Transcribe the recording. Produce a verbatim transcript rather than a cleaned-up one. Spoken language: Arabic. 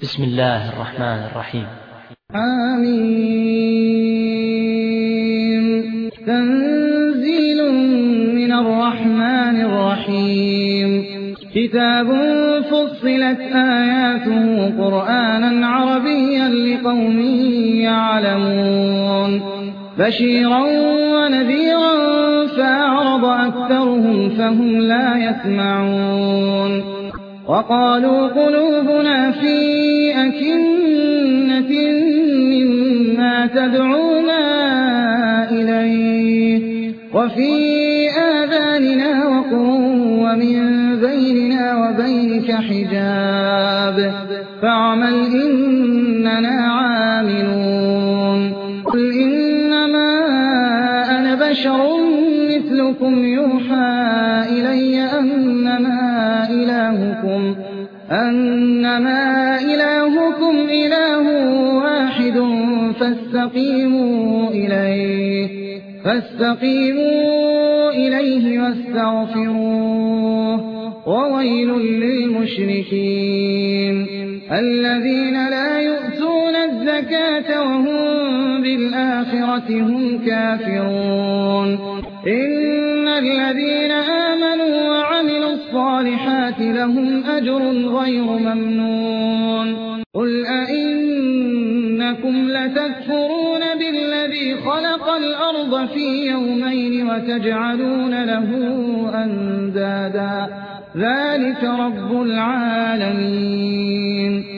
بسم الله الرحمن الرحيم. آمين. تنزيل من الرحمن الرحيم. كتاب فصلت آياته قرآنا عربيا لقوم يعلمون بشيرا ونذيرا فأعرض أكثرهم فهم لا يسمعون وقالوا قلوبنا في أكنة مما تدعونا إليه وفي آذاننا وقر ومن بيننا وبينك حجاب فاعمل إننا عاملون. قل إنما أنا بشر مثلكم يوحى إلي أنما إلهكم أنما إلهكم إله واحد فاستقيموا إليه فاستقيموا إليه واستغفروه وويل للمشركين الذين لا يؤتون الزكاة وهم بالآخرة هم كافرون. إن الذين آمنوا وعملوا الصالحات لهم أجر غير ممنون. قل أئنكم لتكفرون بالذي خلق الأرض في يومين وتجعلون له أندادا ذلك رب العالمين.